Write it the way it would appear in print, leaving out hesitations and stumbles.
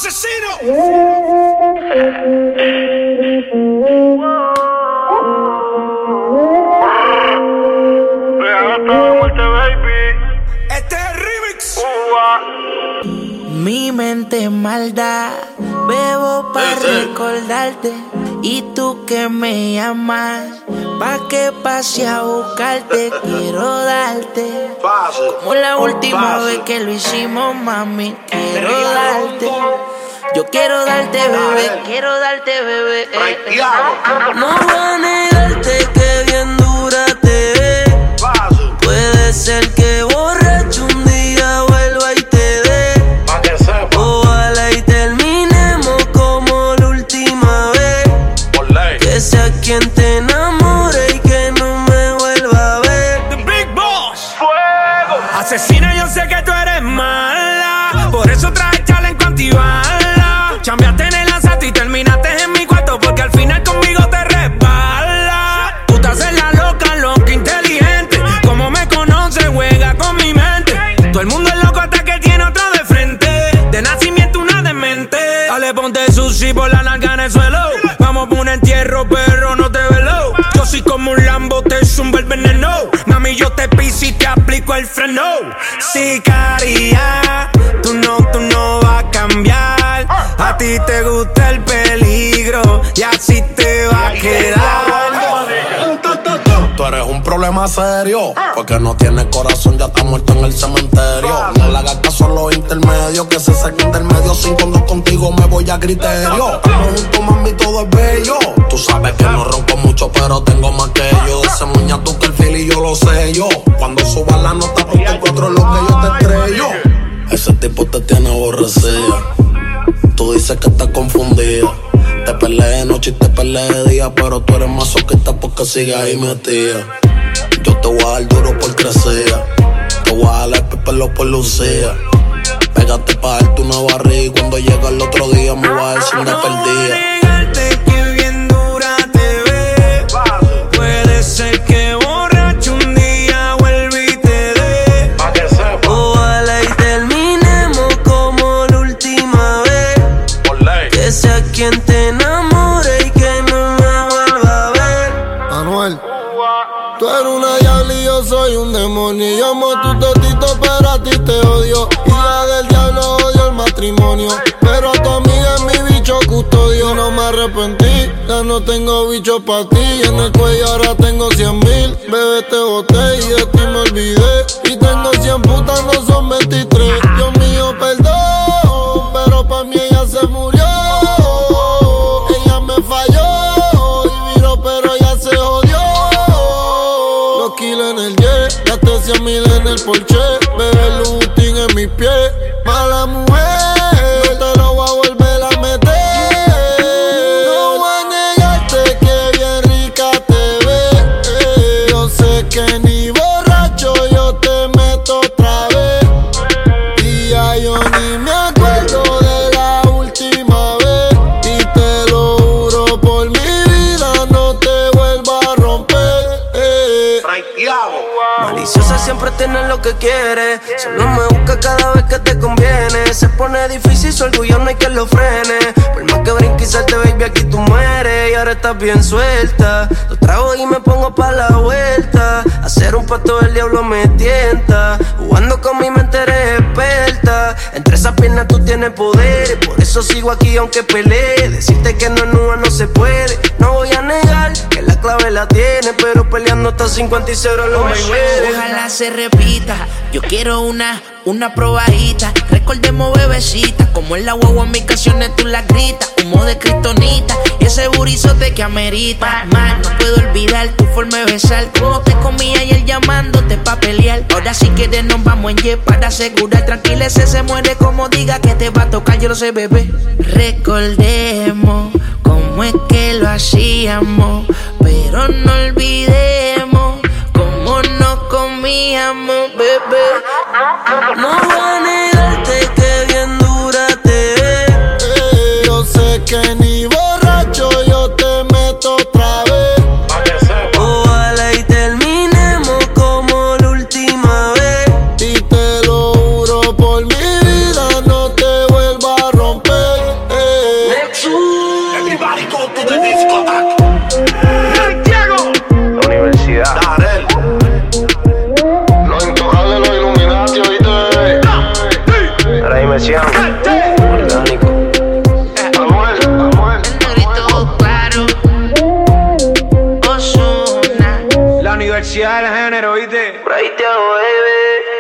asesino. Este es el remix. Mi mente maldad, bebo para recordarte. Y tú que me llamas, pa' que pase a buscarte. Quiero darte como la última vez que lo hicimos, mami. Quiero darte. Yo quiero darte, bebé. Quiero darte, bebé. No voy a negarte que bien dura te ves. Puede ser que borracho un día vuelva y te dé. Ojalá y terminemos como la última vez. Que sea quien te enamore y que no me vuelva a ver. The Big Boss. Fuego. Asesina, yo sé que tú eres mala, por eso traje challenge con antibala. Chambeaste en el asalto y terminaste en mi cuarto, porque al final conmigo te resbala. Tú te haces la loca inteligente. Como me conoces, juega con mi mente. Todo el mundo es loco hasta que tiene otro de frente. De nacimiento una demente. Dale, ponte sushi por la nalga en el suelo. Vamos por un entierro, pero no te velo. Yo soy como un Lambo, te zumba el veneno. Mami, yo te piso y te aplico el freno. Sicaria, tú no vas a cambiar. A ti te gusta el peligro y así te va a quedar. Tú eres un problema serio, porque no tienes corazón, ya está muerto en el cementerio. No le hagas caso a los intermedios, que se saquen del medio. Sin cuando contigo me voy a criterio. Como junto, mami, todo es bello. Tú sabes que no ronco mucho, pero tengo más que yo. De ese muña tú que el feel y yo lo sé yo. Cuando subas la nota, ponte 4 lo que yo te estrello. Ese tipo te tiene aborrecida. Tú dices que estás confundida. Te peleé de noche y te peleé de día, pero tú eres masoquista porque sigues ahí metida. Yo te voy a dar duro por crecer. Te voy a dar el pelo por lucía. Pégate pa' darte una barriga y cuando llega el otro día me voy a decir una perdida. Negarte que bien dura te ves. Puede ser que borracho un día vuelva y te dé. Ojalá y terminemos como la última vez. Que sea quien te enamore y que no me vuelva a ver. Anuel, tú eres una diabla y yo soy un demonio. Yo amo tu totito, pero a ti te odio. Hija del diablo, odio el matrimonio. Pero a tu amiga es mi bicho custodio. No me arrepentí, ya no tengo bicho pa' ti. En el cuello ahora tengo 100,000. Bebé, te boté y de ti me olvidé. Y tengo 100 putas, no son 23. Dios mío, perdón, pero pa' mí ella se murió. Ella me falló y viró, pero ya se jodió. Los kilos en el jet, gasté 100,000 en el Porsche. Bebé, Lutin en mis pies. Mala mujer, no te lo voy a volver a meter. No voy a negarte que bien rica te ves. Yo sé que ni borracho yo te meto otra vez. Y ya yo ni me acuerdo de la última vez. Y te lo juro por mi vida, no te vuelvo a romper. Maliciosa siempre tiene lo que quiere. Solo me busca cada vez que te conviene. Se pone difícil, su orgullo no hay que lo frene. Por más que brinque y salte, baby, aquí tú mueres. Y ahora estás bien suelta. Lo trago y me pongo pa' la vuelta. Hacer un pacto del diablo me tienta. Jugando con mi mente eres experta. Entre esas piernas tú tienes poder. Por eso sigo aquí aunque pelee. Decirte que no es nua no se puede. No voy a negar que la clave la tiene, pero peleando hasta 50 y 0 lo me Ojalá se repita. Yo quiero una probadita. Recordemos bebecita. Como en la guagua en mis canciones tú la gritas. Humo de kriptonita y ese burizote que amerita. Man, no puedo olvidar tu forma de besar. Como te comía ayer llamándote pa' pelear. Ahora si quieres nos vamos en jet para asegurar. Tranquila, ese se muere como diga que te va a tocar. Yo lo sé, bebé. Recordemos cómo es que lo hacíamos, pero no olvidemos cómo nos comíamos, bebé. No voy a negarte que bien dura te ves. Yo sé que ni borracho yo te meto otra vez. Ojalá y terminemos como la última vez. Y te lo juro por mi vida, no te vuelvo a romper. Go to the discotheque. Santiago. La universidad. Darel. Los intocables, los Illuminati, oíste. Ahora dime si orgánico. Anuel. El negrito claro. Ozuna. La universidad del género, ¿viste? Por ahí te hago, baby.